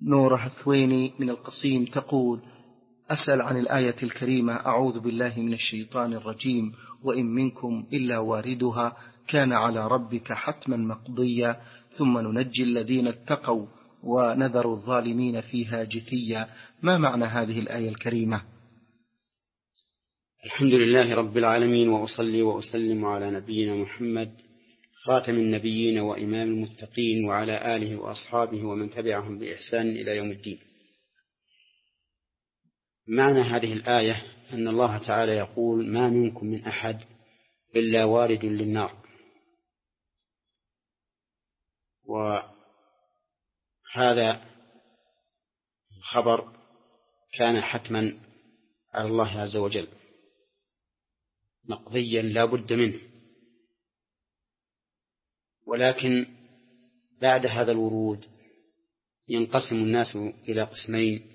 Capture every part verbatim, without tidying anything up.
نورة حثويني من القصيم تقول: أسأل عن الآية الكريمة: أعوذ بالله من الشيطان الرجيم، وإن منكم إلا واردها كان على ربك حتما مقضيا ثم ننجي الذين اتقوا ونذر الظالمين فيها جثيا. ما معنى هذه الآية الكريمة؟ الحمد لله رب العالمين، وأصلي وأسلم على نبينا محمد خاتم النبيين وإمام المتقين، وعلى آله وأصحابه ومن تبعهم بإحسان إلى يوم الدين. معنى هذه الآية أن الله تعالى يقول: ما منكم من أحد إلا وارد للنار. وهذا الخبر كان حتما على الله عز وجل، مقضيا لا بد منه. ولكن بعد هذا الورود ينقسم الناس إلى قسمين: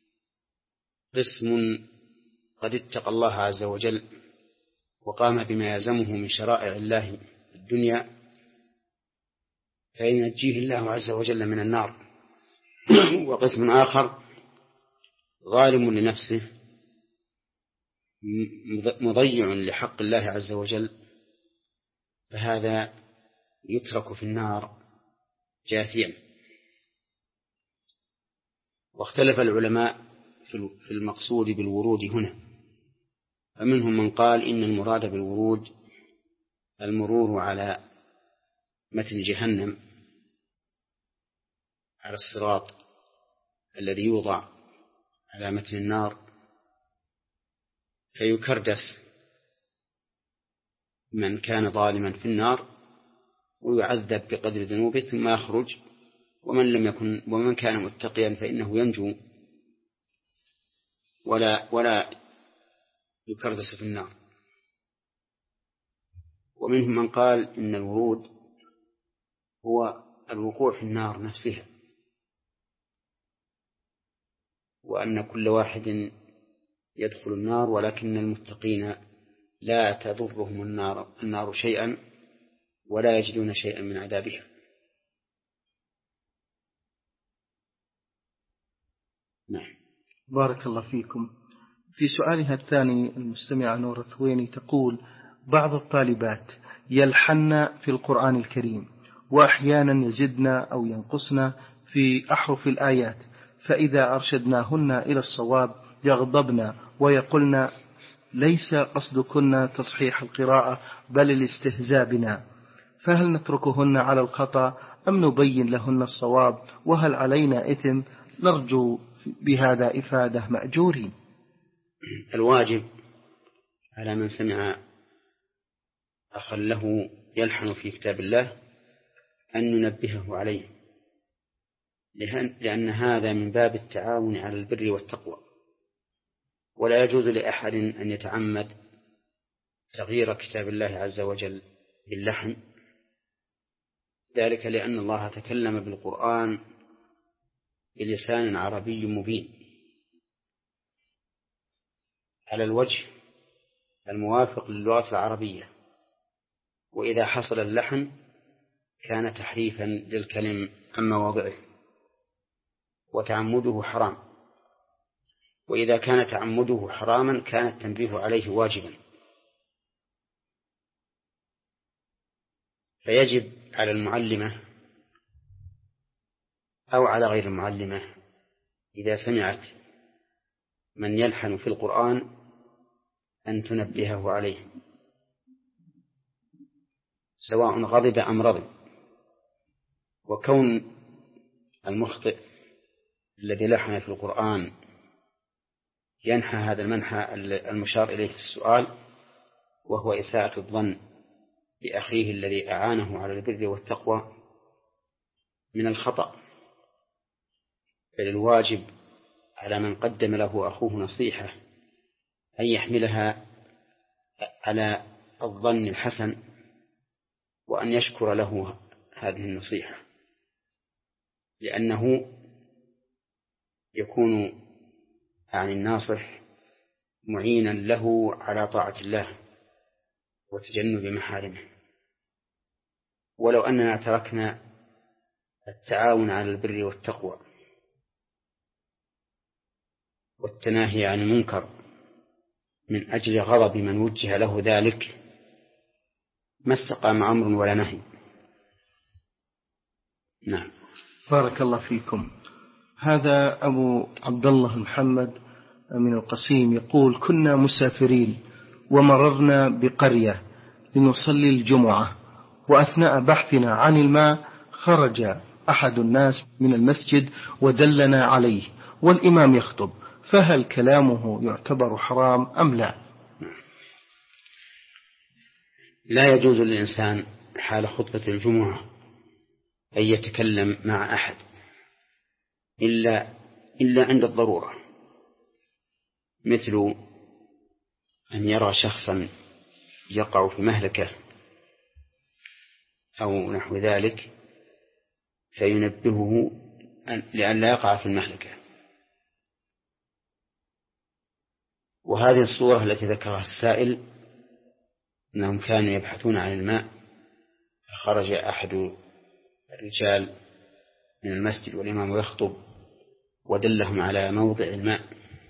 قسم قد اتقى الله عز وجل وقام بما يلزمه من شرائع الله في الدنيا فينجيه الله عز وجل من النار. وقسم آخر ظالم لنفسه مضيع لحق الله عز وجل، فهذا يترك في النار جاثيا. واختلف العلماء في المقصود بالورود هنا، فمنهم من قال إن المراد بالورود المرور على متن جهنم، على الصراط الذي يوضع على متن النار فيكردس من كان ظالما في النار ويعذب بقدر ذنوبه ثم يخرج، ومن لم يكن ومن كان متقيا فإنه ينجو ولا ولا يكردس في النار. ومنهم من قال إن الورود هو الوقوع في النار نفسها، وأن كل واحد يدخل النار ولكن المتقين لا تضرهم النار, النار شيئا ولا يجدون شيئا من عذابها. نعم. بارك الله فيكم. في سؤالها الثاني المستمعة نورة ثويني تقول: بعض الطالبات يلحن في القرآن الكريم وأحيانا يزدن أو ينقصن في أحرف الآيات، فإذا أرشدناهن إلى الصواب يغضبن ويقولن ليس قصدكن تصحيح القراءة بل الاستهزاء بنا، فهل نتركهن على الخطأ أم نبين لهن الصواب؟ وهل علينا إثم؟ نرجو بهذا إفادة مأجورين. الواجب على من سمع أخا له يلحن في كتاب الله أن ننبهه عليه، لأن هذا من باب التعاون على البر والتقوى، ولا يجوز لأحد أن يتعمد تغيير كتاب الله عز وجل باللحن، ذلك لأن الله تكلم بالقرآن بلسان عربي مبين على الوجه الموافق للغة العربية، وإذا حصل اللحن كان تحريفا للكلم عن مواضعه وتعمده حرام، وإذا كان تعمده حراما كان التنبيه عليه واجبا. فيجب على المعلمة أو على غير المعلمة إذا سمعت من يلحن في القرآن أن تنبهه عليه، سواء غضب أم رضي. وكون المخطئ الذي لحن في القرآن ينحى هذا المنحى المشار إليه في السؤال، وهو إساءة الظن بأخيه الذي أعانه على البر والتقوى، من الخطأ، بل الواجب على من قدم له أخوه نصيحة أن يحملها على الظن الحسن وأن يشكر له هذه النصيحة، لأنه يكون عن الناصح معينا له على طاعة الله وتجنب محارمه. ولو أننا تركنا التعاون على البر والتقوى والتناهي عن المنكر من أجل غضب من وجه له ذلك ما استقام أمر ولا نهي. نعم. بارك الله فيكم. هذا أبو عبد الله محمد من القصيم يقول: كنا مسافرين ومررنا بقرية لنصلي الجمعة، وأثناء بحثنا عن الماء خرج أحد الناس من المسجد ودلنا عليه والإمام يخطب، فهل كلامه يعتبر حرام أم لا؟ لا يجوز للإنسان حال خطبة الجمعة أن يتكلم مع أحد إلا إلا عند الضرورة، مثل أن يرى شخصا يقع في مهلكة أو نحو ذلك فينبهه لأن لا يقع في المهلكة. وهذه الصورة التي ذكرها السائل أنهم كانوا يبحثون عن الماء فخرج أحد الرجال من المسجد والإمام يخطب ودلهم على موضع الماء،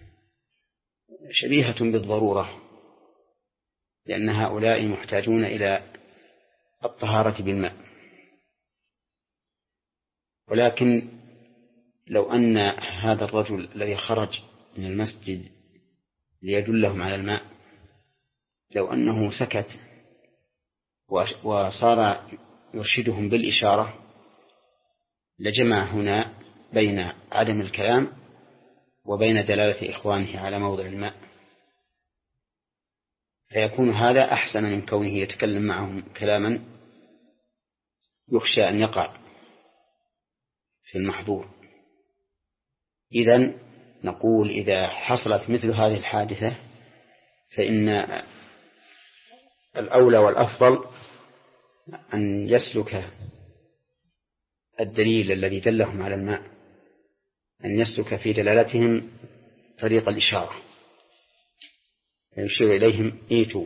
شبيهة بالضرورة، لأن هؤلاء محتاجون إلى الطهارة بالماء. ولكن لو أن هذا الرجل الذي خرج من المسجد ليدلهم على الماء لو أنه سكت وصار يرشدهم بالإشارة لجمع هنا بين عدم الكلام وبين دلالة إخوانه على موضع الماء، فيكون هذا أحسن من كونه يتكلم معهم كلاما يخشى أن يقع في المحظور. إذن نقول إذا حصلت مثل هذه الحادثة فإن الأولى والأفضل أن يسلك الدليل الذي دلهم على الماء، أن يسلك في دلالتهم طريق الإشارة، يشير إليهم إيتوا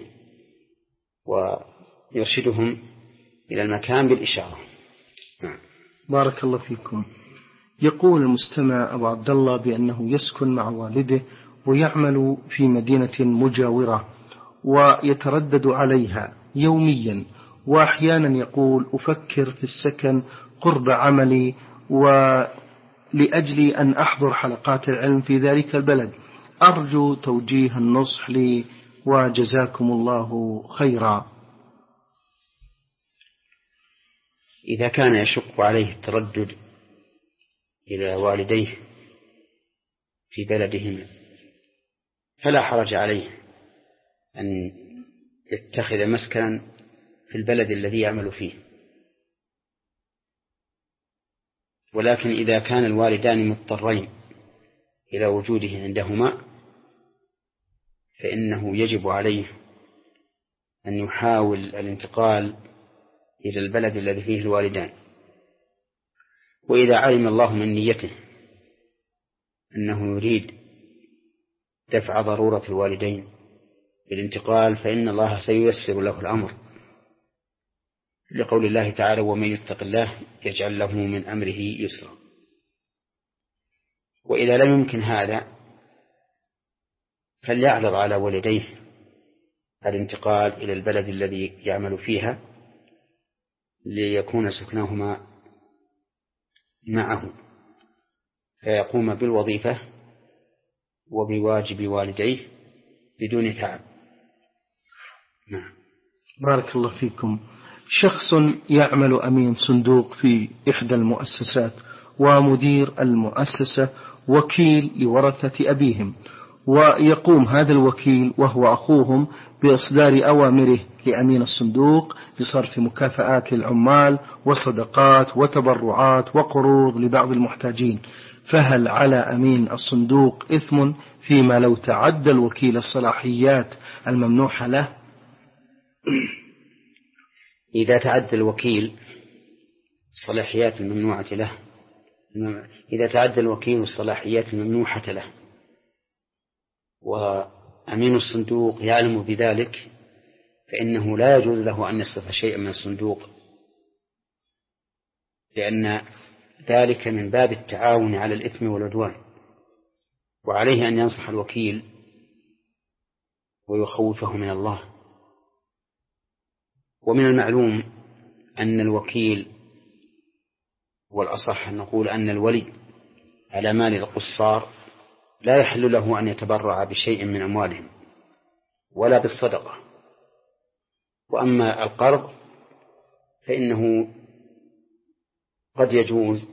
ويرشدهم إلى المكان بالإشارة. بارك الله فيكم. يقول المستمع أبو عبد الله بأنه يسكن مع والده ويعمل في مدينة مجاورة ويتردد عليها يوميا، وأحيانا يقول أفكر في السكن قرب عملي ولأجل أن أحضر حلقات العلم في ذلك البلد، أرجو توجيه النصح لي وجزاكم الله خيرا. إذا كان يشق عليه التردد إلى والديه في بلدهم فلا حرج عليه أن يتخذ مسكنا في البلد الذي يعمل فيه. ولكن إذا كان الوالدان مضطرين إلى وجوده عندهما فإنه يجب عليه أن يحاول الانتقال إلى البلد الذي فيه الوالدان. وإذا علم الله من نيته أنه يريد دفع ضرورة الوالدين بالانتقال فإن الله سييسر له الأمر، لقول الله تعالى: ومن يتق الله يجعل له من أمره يسرا. وإذا لم يمكن هذا فليعرض على والديه الانتقال إلى البلد الذي يعمل فيها ليكون سكنهما معه فيقوم بالوظيفة وبواجب والديه بدون تعب. نعم. بارك الله فيكم. شخص يعمل أمين صندوق في إحدى المؤسسات ومدير المؤسسة وكيل لورثة أبيهم، ويقوم هذا الوكيل وهو أخوهم بإصدار أوامره لأمين الصندوق بصرف مكافآت للعمال وصدقات وتبرعات وقروض لبعض المحتاجين، فهل على أمين الصندوق إثم فيما لو تعدى الوكيل الصلاحيات الممنوحة له؟ إذا تعدى الوكيل الصلاحيات الممنوعة له إذا تعدى الوكيل الصلاحيات الممنوحة له وأمين الصندوق يعلم بذلك فإنه لا يجوز له أن يصرف شيئا من الصندوق، لأن ذلك من باب التعاون على الإثم والعدوان. وعليه أن ينصح الوكيل ويخوفه من الله. ومن المعلوم أن الوكيل، والأصح أن نقول أن الولي على مال القصار لا يحل له أن يتبرع بشيء من أموالهم ولا بالصدقة. وأما القرض فإنه قد يجوز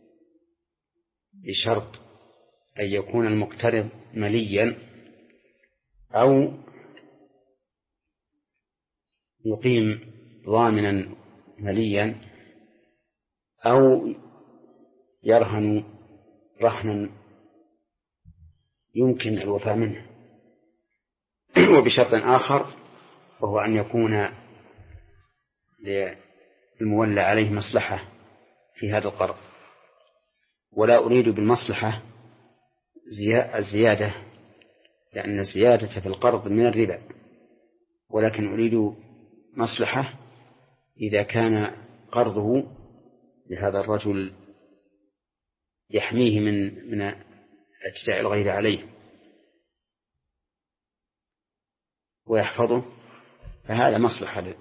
بشرط أن يكون المقترض مليا أو يقيم ضامنا مليا أو يرهن رهنا يمكن الوفاء منه. وبشرط آخر وهو أن يكون للمولى عليه مصلحة في هذا القرض. ولا أريد بالمصلحة الزيادة، لأن الزيادة في القرض من الربا، ولكن أريد مصلحة إذا كان قرضه لهذا الرجل يحميه من من اعتداء الغير عليه ويحفظه، فهذا مصلحة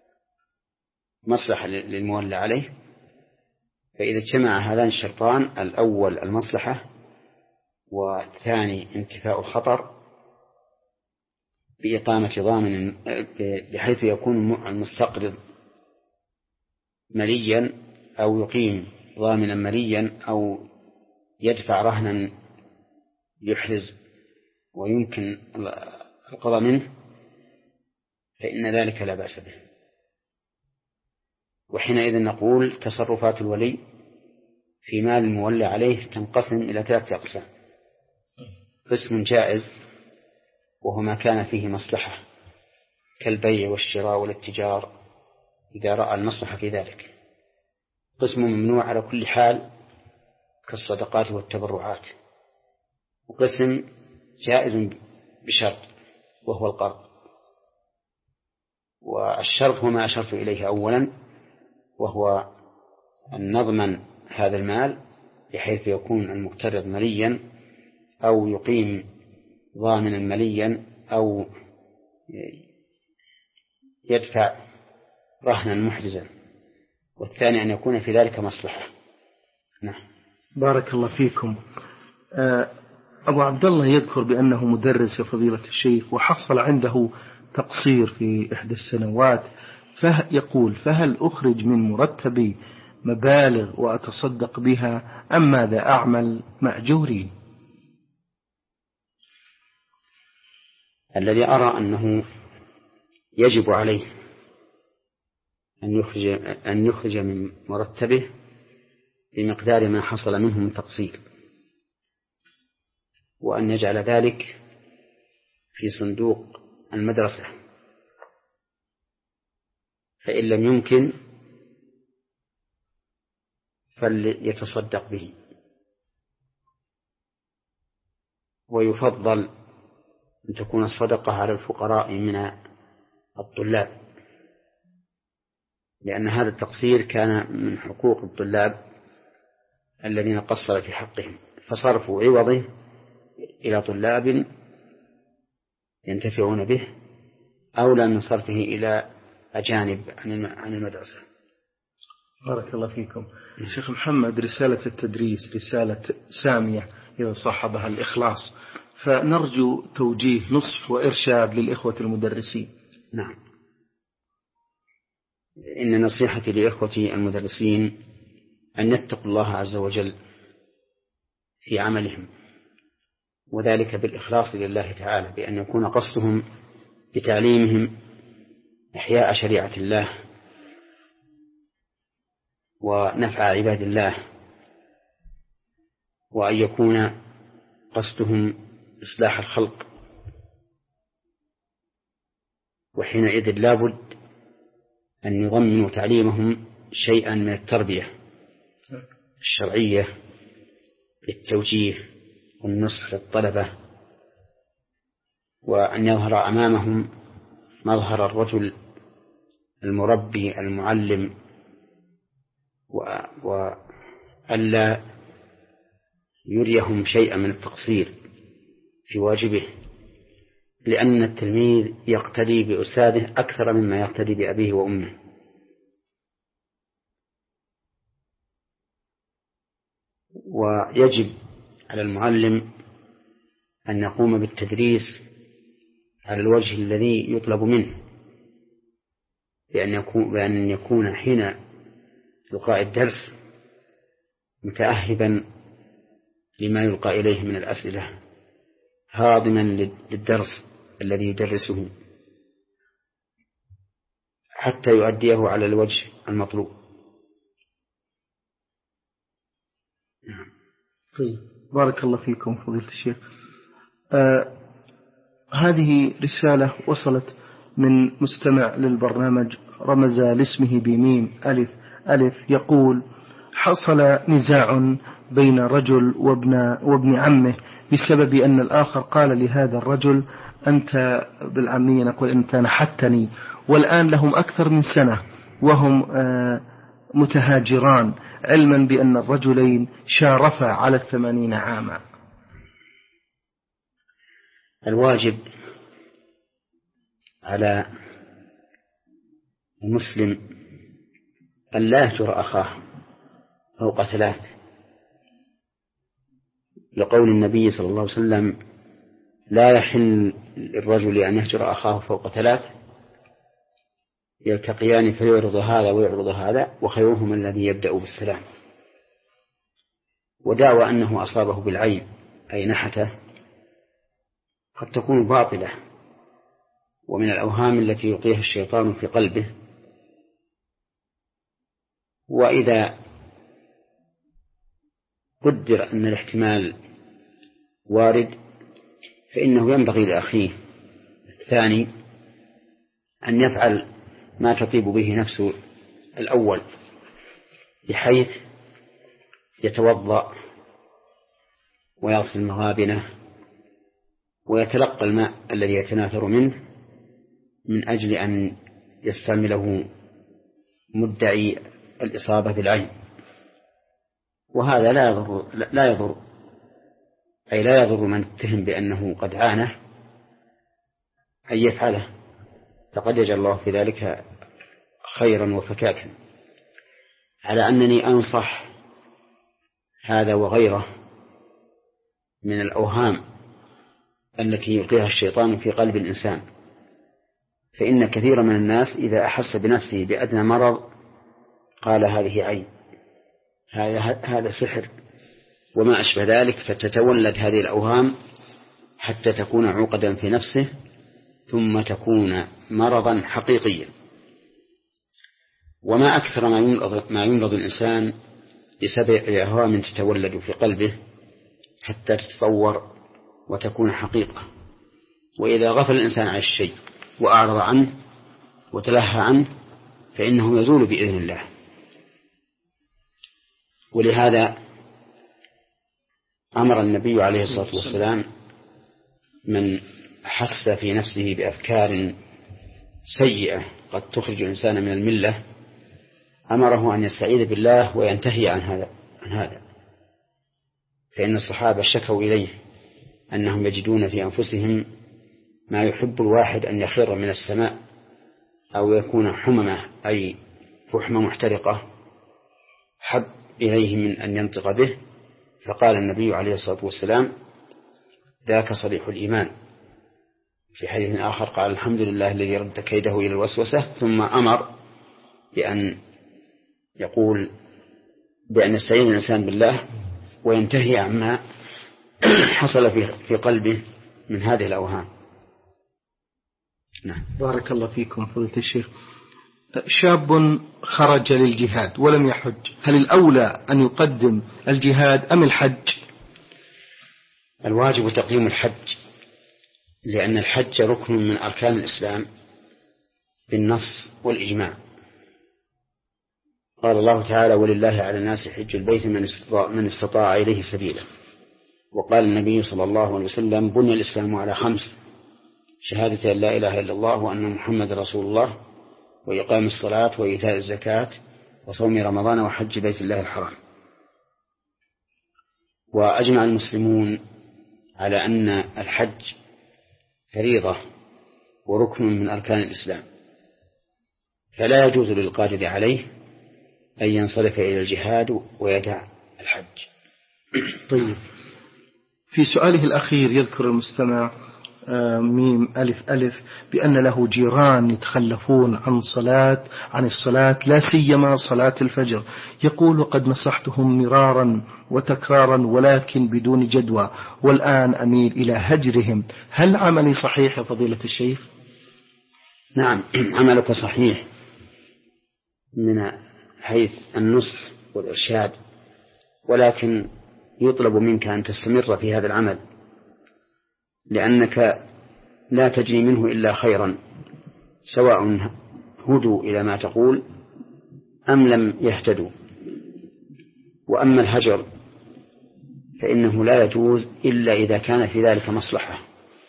مصلحة للمولى عليه. فإذا اجتمع هذان الشرطان، الأول المصلحة والثاني انتفاء الخطر بإقامة ضامن بحيث يكون المستقرض مليا أو يقيم ضامنا مليا أو يدفع رهنا يحرز ويمكن القضاء منه، فإن ذلك لا بأس به. وحينئذ نقول تصرفات الولي في مال المولى عليه تنقسم إلى ثلاثة أقسام: قسم جائز وهو ما كان فيه مصلحة كالبيع والشراء والاتجار إذا رأى المصلحة في ذلك. قسم ممنوع على كل حال كالصدقات والتبرعات. وقسم جائز بشرط وهو القرض. والشرط هو ما أشرت إليه أولا، وهو أن نضمن هذا المال بحيث يكون المقترض مليا أو يقيم ضامنا مليا أو يدفع رهنا محرزا. والثاني أن يكون في ذلك مصلحة. نعم. بارك الله فيكم. أبو عبد الله يذكر بأنه مدرس فضيلة الشيخ وحصل عنده تقصير في إحدى السنوات، فيقول: فهل أخرج من مرتبي مبالغ وأتصدق بها أم ماذا أعمل مأجورين؟ الذي أرى أنه يجب عليه أن يخرج, أن يخرج من مرتبه بمقدار ما حصل منه من تقصير، وأن يجعل ذلك في صندوق المدرسة، فإن لم يمكن فليتصدق به. ويفضل أن تكون الصدقة على الفقراء من الطلاب، لأن هذا التقصير كان من حقوق الطلاب الذين قصر في حقهم، فصرف عوضه إلى طلاب ينتفعون به أولى من صرفه إلى أجانب عن المدرسة. بارك الله فيكم. شيخ محمد، رسالة التدريس رسالة سامية إذا صاحبها الإخلاص، فنرجو توجيه نصح وإرشاد للإخوة المدرسين. نعم. إن نصيحتي لإخوتي المدرسين أن يتقوا الله عز وجل في عملهم، وذلك بالإخلاص لله تعالى، بأن يكون قصدهم بتعليمهم إحياء شريعة الله ونفع عباد الله، وأن يكون قصدهم إصلاح الخلق. وحينئذ لابد أن يضمنوا تعليمهم شيئا من التربية الشرعية بالتوجيه والنصح للطلبة، وأن يظهر أمامهم مظهر الرجل المربي المعلم، وألا يريهم شيئا من التقصير في واجبه، لأن التلميذ يقتدي بأستاذه أكثر مما يقتدي بأبيه وأمه. ويجب على المعلم أن يقوم بالتدريس على الوجه الذي يطلب منه، بأن يكون, بأن يكون حين إلقاء الدرس متأهبا لما يلقى إليه من الأسئلة، هاضما للدرس الذي يدرسه حتى يؤديه على الوجه المطلوب. طيب، بارك الله فيكم فضيلة الشيخ. آه هذه رسالة وصلت من مستمع للبرنامج رمز لاسمه بميم ألف ألف، يقول: حصل نزاع بين رجل وابن, وابن عمه بسبب أن الآخر قال لهذا الرجل: أنت بالعامية نقول أنت نحتني. والآن لهم أكثر من سنة وهم آه متهاجران، علما بأن الرجلين شارفا على الثمانين عاما. الواجب على المسلم أن لا يهجر أخاه فوق ثلاث، لقول النبي صلى الله عليه وسلم: لا يحل للرجل أن يهجر أخاه فوق ثلاث، يلتقيان فيعرض هذا ويعرض هذا وخيرهما الذي يبدأ بالسلام. ودعوى أنه أصابه بالعين أي نحته قد تكون باطلة، ومن الأوهام التي يلقيها الشيطان في قلبه. وإذا قدر أن الاحتمال وارد فإنه ينبغي لأخيه الثاني أن يفعل ما تطيب به نفسه الأول، بحيث يتوضأ ويغسل مغابنه ويتلقى الماء الذي يتناثر منه من أجل أن يستعمله مدعي الإصابة بالعين. وهذا لا يضر, لا يضر أي لا يضر من اتهم بأنه قد عانه أن يفعله، فقد يجعل الله في ذلك خيرا وفكاكا. على أنني أنصح هذا وغيره من الأوهام التي يلقيها الشيطان في قلب الإنسان، فإن كثير من الناس إذا أحس بنفسه بأدنى مرض قال هذه عين، هذا هذا سحر وما أشبه ذلك، فتتولد هذه الأوهام حتى تكون عقدا في نفسه ثم تكون مرضا حقيقيا. وما أكثر ما يمرض, ما يمرض الإنسان بسبع أوهام تتولد في قلبه حتى تتطور وتكون حقيقة. وإذا غفل الإنسان عن الشيء وأعرض عنه وتلهى عنه فإنه يزول بإذن الله. ولهذا أمر النبي عليه الصلاة والسلام من حس في نفسه بأفكار سيئة قد تخرج الإنسان من الملة أمره أن يستعيذ بالله وينتهي عن هذا عن هذا فإن الصحابة شكوا إليه أنهم يجدون في أنفسهم ما يحب الواحد أن يخر من السماء أو يكون حممة أي فحمة محترقة حب إليه من أن ينطق به. فقال النبي عليه الصلاة والسلام: ذاك صريح الإيمان. في حديث آخر قال: الحمد لله الذي رد كيده إلى الوسوسة. ثم أمر بأن يقول بأن يستعين الإنسان بالله وينتهي عما حصل في قلبه من هذه الأوهام. نعم. بارك الله فيكم فضيلة الشيخ. شاب خرج للجهاد ولم يحج، هل الأولى أن يقدم الجهاد أم الحج؟ الواجب تقديم الحج، لأن الحج ركن من أركان الإسلام بالنص والإجماع. قال الله تعالى: ولله على الناس حج البيت من استطاع, من استطاع إليه سبيلا. وقال النبي صلى الله عليه وسلم: بني الإسلام على خمس: شهادة أن لا إله إلا الله وأن محمد رسول الله، وإقام الصلاة وإيتاء الزكاة وصوم رمضان وحج بيت الله الحرام. وأجمع المسلمون على أن الحج فريضة وركن من أركان الإسلام، فلا يجوز للقادر عليه أن ينصرف إلى الجهاد ويدع الحج. طيب، في سؤاله الأخير يذكر المستمع ميم ألف ألف بأن له جيران يتخلفون عن صلاة عن الصلاة لا سيما صلاة الفجر، يقول وقد نصحتهم مرارا وتكرارا ولكن بدون جدوى، والآن أميل إلى هجرهم، هل عملي صحيح يا فضيلة الشيخ؟ نعم، عملك صحيح من حيث النصح والإرشاد، ولكن يطلب منك أن تستمر في هذا العمل، لأنك لا تجني منه إلا خيرا، سواء هدوا إلى ما تقول أم لم يهتدوا. وأما الهجر فإنه لا يجوز إلا إذا كان في ذلك مصلحة،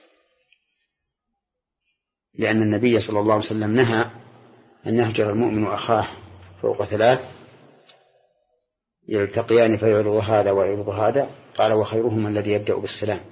لأن النبي صلى الله عليه وسلم نهى أن يهجر المؤمن أخاه فوق ثلاث يلتقيان فيعرض هذا ويعرض هذا، قال وخيرهما الذي يبدأ بالسلام.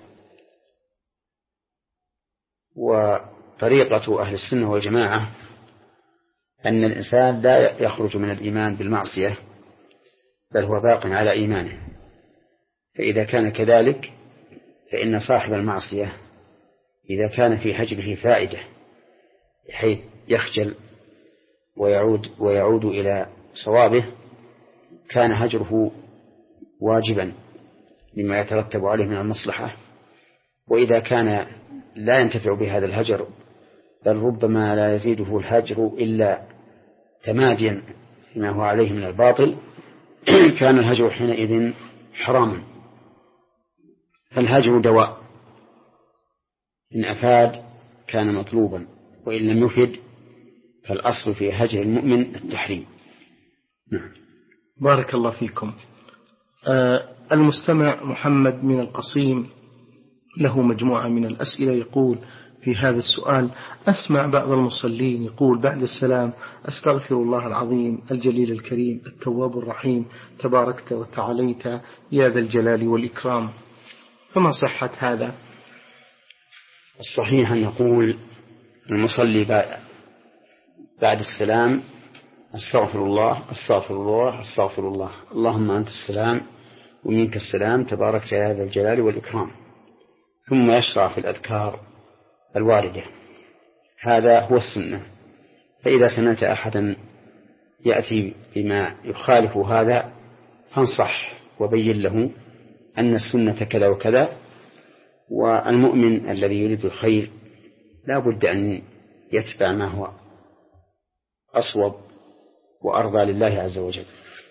وطريقة أهل السنة والجماعة أن الإنسان لا يخرج من الإيمان بالمعصية، بل هو باق على إيمانه، فإذا كان كذلك فإن صاحب المعصية إذا كان في هجره فائدة بحيث يخجل ويعود, ويعود إلى صوابه كان هجره واجبا لما يترتب عليه من المصلحة. وإذا كان لا ينتفع بهذا الهجر بل ربما لا يزيده الهجر إلا تماديا فيما هو عليه من الباطل كان الهجر حينئذ حراما. فالهجر دواء، إن أفاد كان مطلوبا، وإن لم يفد فالأصل في هجر المؤمن التحريم. نعم. بارك الله فيكم. آه المستمع محمد من القصيم له مجموعة من الأسئلة، يقول في هذا السؤال: أسمع بعض المصلين يقول بعد السلام أستغفر الله العظيم الجليل الكريم التواب الرحيم تباركت وتعاليت يا ذا الجلال والإكرام، فما صحة هذا؟ الصحيح أن يقول المصلي بعد السلام أستغفر الله أستغفر الله أستغفر الله اللهم أنت السلام ومنك السلام تباركت يا ذا الجلال والإكرام، ثم يشرع في الأذكار الواردة. هذا هو السنة. فإذا سمعت أحدا يأتي بما يخالف هذا فانصح وبين له أن السنة كذا وكذا، والمؤمن الذي يريد الخير لا بد أن يتبع ما هو أصوب وأرضى لله عز وجل.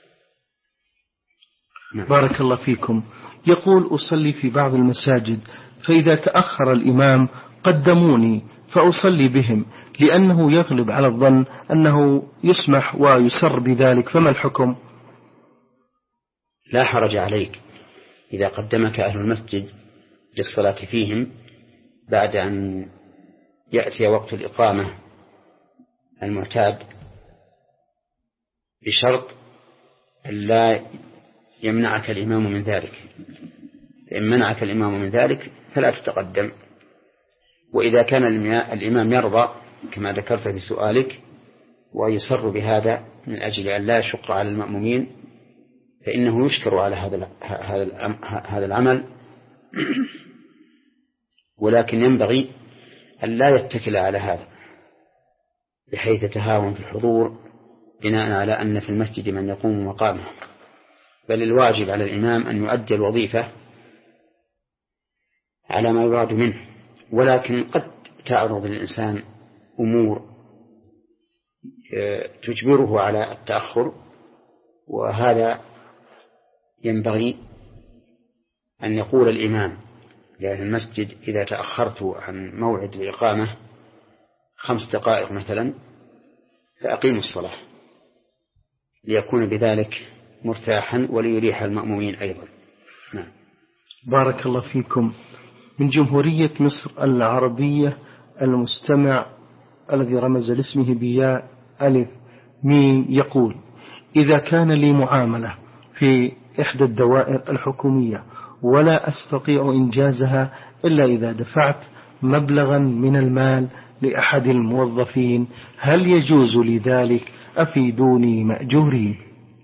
بارك الله فيكم. يقول أصلي في بعض المساجد فإذا تأخر الإمام قدموني فأصلي بهم لأنه يغلب على الظن أنه يسمح ويسر بذلك، فما الحكم؟ لا حرج عليك إذا قدمك أهل المسجد للصلاة فيهم بعد أن يأتي وقت الإقامة المعتاد، بشرط أن لا يمنعك الإمام من ذلك. إن منعك الإمام من ذلك فلا تتقدم. وإذا كان الإمام يرضى كما ذكرت في سؤالك ويسر بهذا من أجل أن لا يشق على المأمومين فإنه يشكر على هذا هذا العمل، ولكن ينبغي أن لا يتكل على هذا بحيث يتهاون في الحضور بناء على أن في المسجد من يقوم مقامه، بل الواجب على الإمام أن يؤدي الوظيفة على ما يراد منه. ولكن قد تعرض للإنسان أمور تجبره على التأخر، وهذا ينبغي أن يقول الإمام لأهل المسجد إذا تأخرت عن موعد الإقامة خمس دقائق مثلا فأقيموا الصلاة، ليكون بذلك مرتاحا وليريح المأمومين أيضا. نعم. بارك الله فيكم. من جمهورية مصر العربية المستمع الذي رمز لاسمه بياء ألف ميم يقول: إذا كان لي معاملة في إحدى الدوائر الحكومية ولا أستطيع إنجازها إلا إذا دفعت مبلغا من المال لأحد الموظفين، هل يجوز لذلك؟ أفيدوني مأجورين.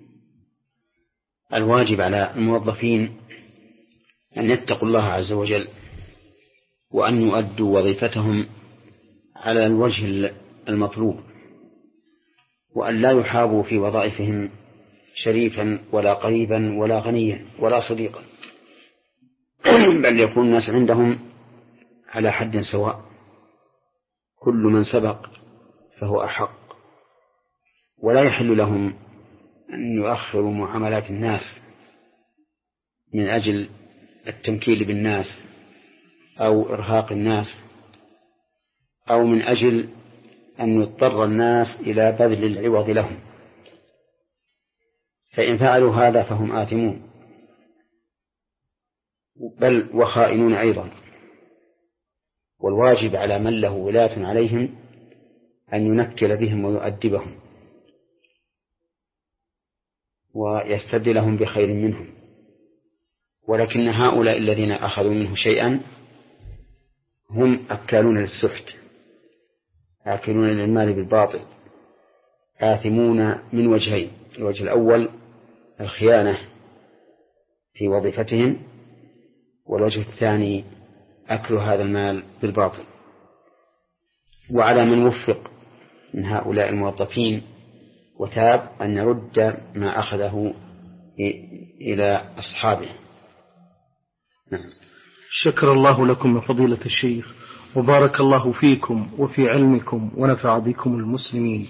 الواجب على الموظفين أن يتقوا الله عز وجل، وأن يؤدوا وظيفتهم على الوجه المطلوب، وأن لا يحابوا في وظائفهم شريفا ولا قريبا ولا غنيا ولا صديقا، بل يكون الناس عندهم على حد سواء، كل من سبق فهو أحق، ولا يحل لهم أن يؤخروا معاملات الناس من أجل التمكيل بالناس أو إرهاق الناس، أو من أجل أن يضطر الناس إلى بذل العوض لهم، فإن فعلوا هذا فهم آثمون، بل وخائنون أيضا. والواجب على من له ولاة عليهم أن ينكل بهم ويؤدبهم ويستبدلهم بخير منهم. ولكن هؤلاء الذين أخذوا منه شيئا هم أكالون للسحت، آكلون للمال بالباطل، آثمون من وجهين: الوجه الأول الخيانة في وظيفتهم، والوجه الثاني أكل هذا المال بالباطل. وعلى من وفق من هؤلاء الموظفين وتاب أن يرد ما أخذه إلى أصحابه. نعم. شكر الله لكم يا فضيلة الشيخ، وبارك الله فيكم وفي علمكم ونفع بكم المسلمين.